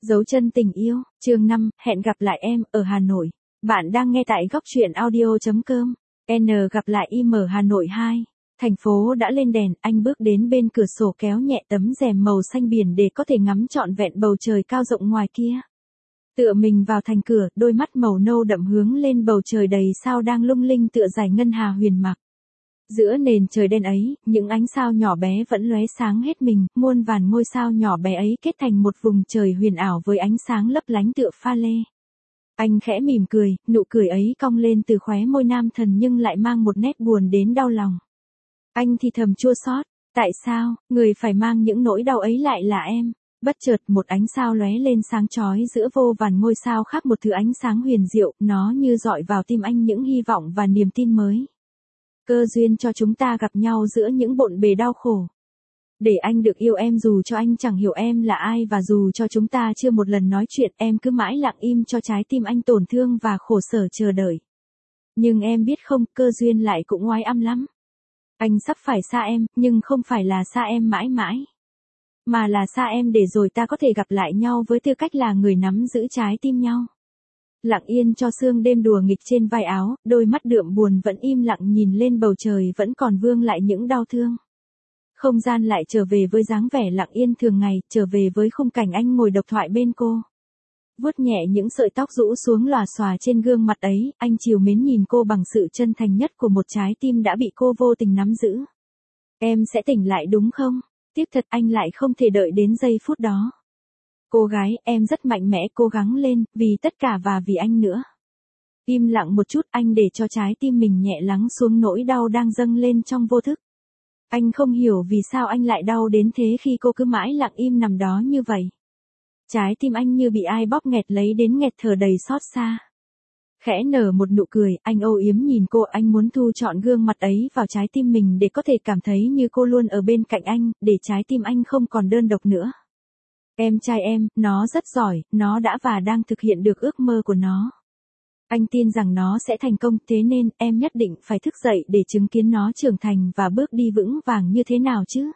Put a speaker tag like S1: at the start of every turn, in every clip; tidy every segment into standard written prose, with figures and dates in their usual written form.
S1: Dấu chân tình yêu, chương 5, hẹn gặp lại em, ở Hà Nội. Bạn đang nghe tại góc truyện audio.com. N gặp lại im ở Hà Nội 2. Thành phố đã lên đèn, anh bước đến bên cửa sổ kéo nhẹ tấm rèm màu xanh biển để có thể ngắm trọn vẹn bầu trời cao rộng ngoài kia. Tựa mình vào thành cửa, đôi mắt màu nâu đậm hướng lên bầu trời đầy sao đang lung linh tựa dải ngân hà huyền mặc. Giữa nền trời đen ấy, những ánh sao nhỏ bé vẫn lóe sáng hết mình, muôn vàn ngôi sao nhỏ bé ấy kết thành một vùng trời huyền ảo với ánh sáng lấp lánh tựa pha lê. Anh khẽ mỉm cười, nụ cười ấy cong lên từ khóe môi nam thần nhưng lại mang một nét buồn đến đau lòng. Anh thì thầm chua xót, tại sao, người phải mang những nỗi đau ấy lại là em? Bất chợt một ánh sao lóe lên sáng chói giữa vô vàn ngôi sao khác, một thứ ánh sáng huyền diệu, nó như dọi vào tim anh những hy vọng và niềm tin mới. Cơ duyên cho chúng ta gặp nhau giữa những bộn bề đau khổ. Để anh được yêu em dù cho anh chẳng hiểu em là ai, và dù cho chúng ta chưa một lần nói chuyện, em cứ mãi lặng im cho trái tim anh tổn thương và khổ sở chờ đợi. Nhưng em biết không, cơ duyên lại cũng oái âm lắm. Anh sắp phải xa em, nhưng không phải là xa em mãi mãi. Mà là xa em để rồi ta có thể gặp lại nhau với tư cách là người nắm giữ trái tim nhau. Lặng yên cho sương đêm đùa nghịch trên vai áo, đôi mắt đượm buồn vẫn im lặng nhìn lên bầu trời vẫn còn vương lại những đau thương. Không gian lại trở về với dáng vẻ lặng yên thường ngày, trở về với khung cảnh anh ngồi độc thoại bên cô. Vuốt nhẹ những sợi tóc rũ xuống lòa xòa trên gương mặt ấy, anh trìu mến nhìn cô bằng sự chân thành nhất của một trái tim đã bị cô vô tình nắm giữ. Em sẽ tỉnh lại đúng không? Tiếc thật anh lại không thể đợi đến giây phút đó. Cô gái, em rất mạnh mẽ, cố gắng lên, vì tất cả và vì anh nữa. Im lặng một chút, anh để cho trái tim mình nhẹ lắng xuống nỗi đau đang dâng lên trong vô thức. Anh không hiểu vì sao anh lại đau đến thế khi cô cứ mãi lặng im nằm đó như vậy. Trái tim anh như bị ai bóp nghẹt lấy đến nghẹt thở đầy xót xa. Khẽ nở một nụ cười, anh âu yếm nhìn cô, anh muốn thu trọn gương mặt ấy vào trái tim mình để có thể cảm thấy như cô luôn ở bên cạnh anh, để trái tim anh không còn đơn độc nữa. Em trai em, nó rất giỏi, nó đã và đang thực hiện được ước mơ của nó. Anh tin rằng nó sẽ thành công, thế nên em nhất định phải thức dậy để chứng kiến nó trưởng thành và bước đi vững vàng như thế nào chứ.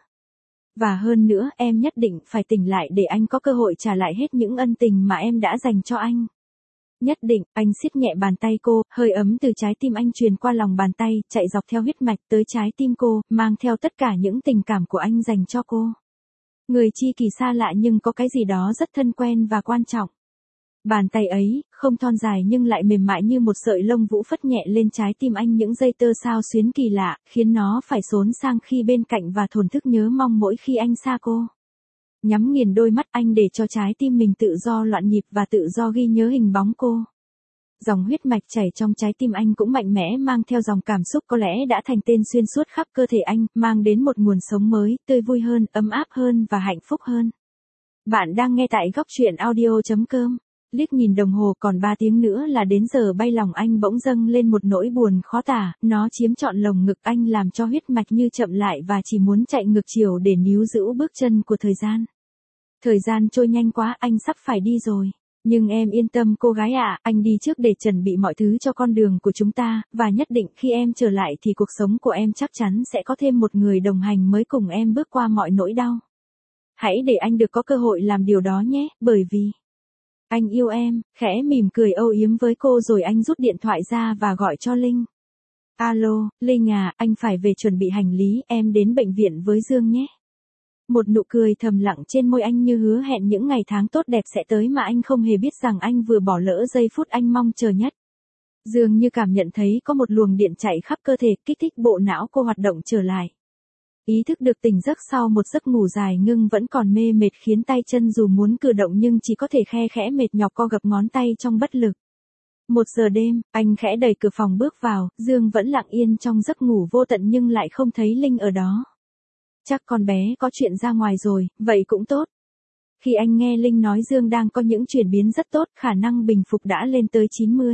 S1: Và hơn nữa, em nhất định phải tỉnh lại để anh có cơ hội trả lại hết những ân tình mà em đã dành cho anh. Nhất định, anh siết nhẹ bàn tay cô, hơi ấm từ trái tim anh truyền qua lòng bàn tay, chạy dọc theo huyết mạch tới trái tim cô, mang theo tất cả những tình cảm của anh dành cho cô. Người chi kỳ xa lạ nhưng có cái gì đó rất thân quen và quan trọng. Bàn tay ấy, không thon dài nhưng lại mềm mại như một sợi lông vũ phất nhẹ lên trái tim anh những dây tơ sao xuyến kỳ lạ, khiến nó phải xốn sang khi bên cạnh và thổn thức nhớ mong mỗi khi anh xa cô. Nhắm nghiền đôi mắt anh để cho trái tim mình tự do loạn nhịp và tự do ghi nhớ hình bóng cô. Dòng huyết mạch chảy trong trái tim anh cũng mạnh mẽ mang theo dòng cảm xúc có lẽ đã thành tên xuyên suốt khắp cơ thể anh, mang đến một nguồn sống mới, tươi vui hơn, ấm áp hơn và hạnh phúc hơn. Bạn đang nghe tại góc truyện audio.com. Liếc nhìn đồng hồ còn 3 tiếng nữa là đến giờ bay, lòng anh bỗng dâng lên một nỗi buồn khó tả, nó chiếm trọn lồng ngực anh làm cho huyết mạch như chậm lại và chỉ muốn chạy ngược chiều để níu giữ bước chân của thời gian. Thời gian trôi nhanh quá, anh sắp phải đi rồi. Nhưng em yên tâm cô gái ạ, anh đi trước để chuẩn bị mọi thứ cho con đường của chúng ta, và nhất định khi em trở lại thì cuộc sống của em chắc chắn sẽ có thêm một người đồng hành mới cùng em bước qua mọi nỗi đau. Hãy để anh được có cơ hội làm điều đó nhé, bởi vì anh yêu em. Khẽ mỉm cười âu yếm với cô rồi anh rút điện thoại ra và gọi cho Linh. Alo, Linh à, anh phải về chuẩn bị hành lý, em đến bệnh viện với Dương nhé. Một nụ cười thầm lặng trên môi anh như hứa hẹn những ngày tháng tốt đẹp sẽ tới mà anh không hề biết rằng anh vừa bỏ lỡ giây phút anh mong chờ nhất. Dương như cảm nhận thấy có một luồng điện chạy khắp cơ thể, kích thích bộ não cô hoạt động trở lại. Ý thức được tỉnh giấc sau một giấc ngủ dài ngưng vẫn còn mê mệt khiến tay chân dù muốn cử động nhưng chỉ có thể khe khẽ mệt nhọc co gập ngón tay trong bất lực. 1 giờ đêm, anh khẽ đẩy cửa phòng bước vào, Dương vẫn lặng yên trong giấc ngủ vô tận nhưng lại không thấy Linh ở đó. Chắc con bé có chuyện ra ngoài rồi, vậy cũng tốt. Khi anh nghe Linh nói Dương đang có những chuyển biến rất tốt, khả năng bình phục đã lên tới 90.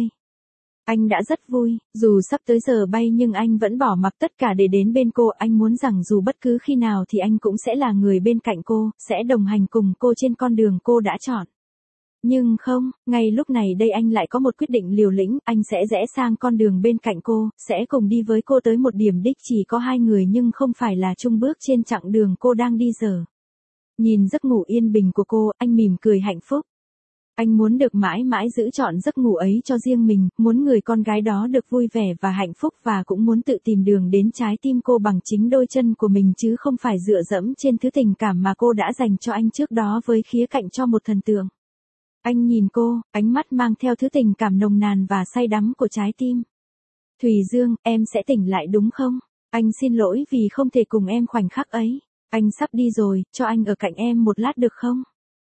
S1: Anh đã rất vui, dù sắp tới giờ bay nhưng anh vẫn bỏ mặc tất cả để đến bên cô, anh muốn rằng dù bất cứ khi nào thì anh cũng sẽ là người bên cạnh cô, sẽ đồng hành cùng cô trên con đường cô đã chọn. Nhưng không, ngay lúc này đây anh lại có một quyết định liều lĩnh, anh sẽ rẽ sang con đường bên cạnh cô, sẽ cùng đi với cô tới một điểm đích chỉ có 2 người nhưng không phải là chung bước trên chặng đường cô đang đi giờ. Nhìn giấc ngủ yên bình của cô, anh mỉm cười hạnh phúc. Anh muốn được mãi mãi giữ trọn giấc ngủ ấy cho riêng mình, muốn người con gái đó được vui vẻ và hạnh phúc và cũng muốn tự tìm đường đến trái tim cô bằng chính đôi chân của mình chứ không phải dựa dẫm trên thứ tình cảm mà cô đã dành cho anh trước đó với khía cạnh cho một thần tượng. Anh nhìn cô, ánh mắt mang theo thứ tình cảm nồng nàn và say đắm của trái tim. Thùy Dương, em sẽ tỉnh lại đúng không? Anh xin lỗi vì không thể cùng em khoảnh khắc ấy. Anh sắp đi rồi, cho anh ở cạnh em một lát được không?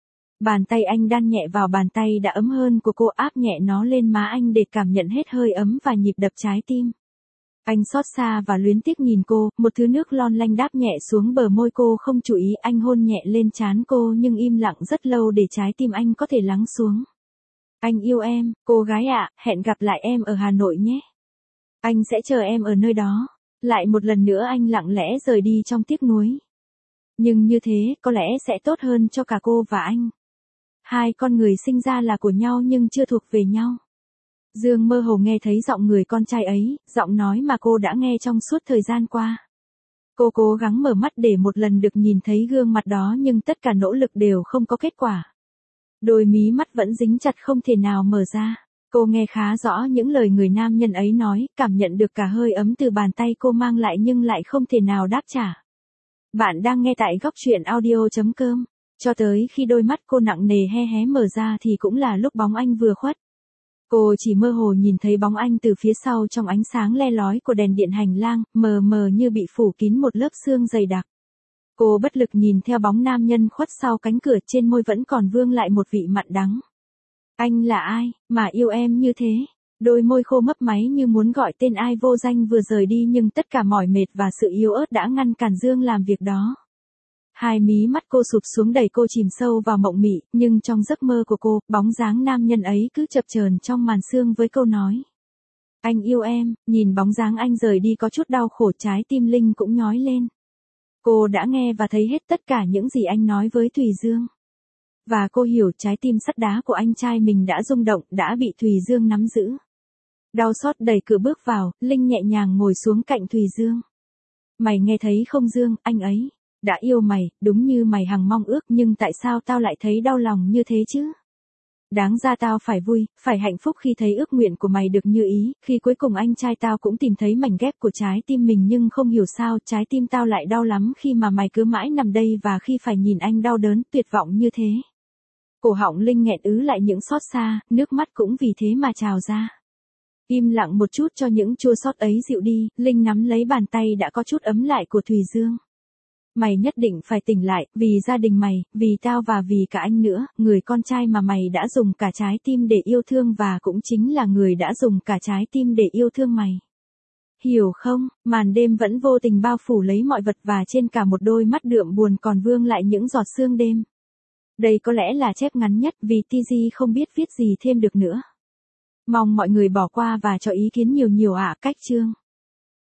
S1: Bàn tay anh đan nhẹ vào bàn tay đã ấm hơn của cô, áp nhẹ nó lên má anh để cảm nhận hết hơi ấm và nhịp đập trái tim. Anh xót xa và luyến tiếc nhìn cô, một thứ nước lon lanh đáp nhẹ xuống bờ môi cô không chú ý, anh hôn nhẹ lên trán cô nhưng im lặng rất lâu để trái tim anh có thể lắng xuống. Anh yêu em, cô gái ạ, hẹn gặp lại em ở Hà Nội nhé. Anh sẽ chờ em ở nơi đó. Lại một lần nữa anh lặng lẽ rời đi trong tiếc nuối. Nhưng như thế, có lẽ sẽ tốt hơn cho cả cô và anh. Hai con người sinh ra là của nhau nhưng chưa thuộc về nhau. Dương mơ hồ nghe thấy giọng người con trai ấy, giọng nói mà cô đã nghe trong suốt thời gian qua. Cô cố gắng mở mắt để một lần được nhìn thấy gương mặt đó nhưng tất cả nỗ lực đều không có kết quả. Đôi mí mắt vẫn dính chặt không thể nào mở ra. Cô nghe khá rõ những lời người nam nhân ấy nói, cảm nhận được cả hơi ấm từ bàn tay cô mang lại nhưng lại không thể nào đáp trả. Bạn đang nghe tại góc truyện audio.com. Cho tới khi đôi mắt cô nặng nề hé hé mở ra thì cũng là lúc bóng anh vừa khuất. Cô chỉ mơ hồ nhìn thấy bóng anh từ phía sau trong ánh sáng le lói của đèn điện hành lang, mờ mờ như bị phủ kín một lớp sương dày đặc. Cô bất lực nhìn theo bóng nam nhân khuất sau cánh cửa, trên môi vẫn còn vương lại một vị mặn đắng. Anh là ai, mà yêu em như thế? Đôi môi khô mấp máy như muốn gọi tên ai vô danh vừa rời đi nhưng tất cả mỏi mệt và sự yếu ớt đã ngăn cản Dương làm việc đó. Hai mí mắt cô sụp xuống đẩy cô chìm sâu vào mộng mị, nhưng trong giấc mơ của cô, bóng dáng nam nhân ấy cứ chập chờn trong màn sương với câu nói. Anh yêu em, nhìn bóng dáng anh rời đi có chút đau khổ, trái tim Linh cũng nhói lên. Cô đã nghe và thấy hết tất cả những gì anh nói với Thùy Dương. Và cô hiểu trái tim sắt đá của anh trai mình đã rung động, đã bị Thùy Dương nắm giữ. Đau xót đẩy cửa bước vào, Linh nhẹ nhàng ngồi xuống cạnh Thùy Dương. Mày nghe thấy không Dương, anh ấy đã yêu mày, đúng như mày hằng mong ước, nhưng tại sao tao lại thấy đau lòng như thế chứ? Đáng ra tao phải vui, phải hạnh phúc khi thấy ước nguyện của mày được như ý, khi cuối cùng anh trai tao cũng tìm thấy mảnh ghép của trái tim mình, nhưng không hiểu sao trái tim tao lại đau lắm khi mà mày cứ mãi nằm đây và khi phải nhìn anh đau đớn, tuyệt vọng như thế. Cổ họng Linh nghẹn ứ lại những xót xa, nước mắt cũng vì thế mà trào ra. Im lặng một chút cho những chua xót ấy dịu đi, Linh nắm lấy bàn tay đã có chút ấm lại của Thùy Dương. Mày nhất định phải tỉnh lại, vì gia đình mày, vì tao và vì cả anh nữa, người con trai mà mày đã dùng cả trái tim để yêu thương và cũng chính là người đã dùng cả trái tim để yêu thương mày. Hiểu không, màn đêm vẫn vô tình bao phủ lấy mọi vật và trên cả một đôi mắt đượm buồn còn vương lại những giọt sương đêm. Đây có lẽ là chép ngắn nhất vì TG không biết viết gì thêm được nữa. Mong mọi người bỏ qua và cho ý kiến nhiều nhiều ạ. Cách chương.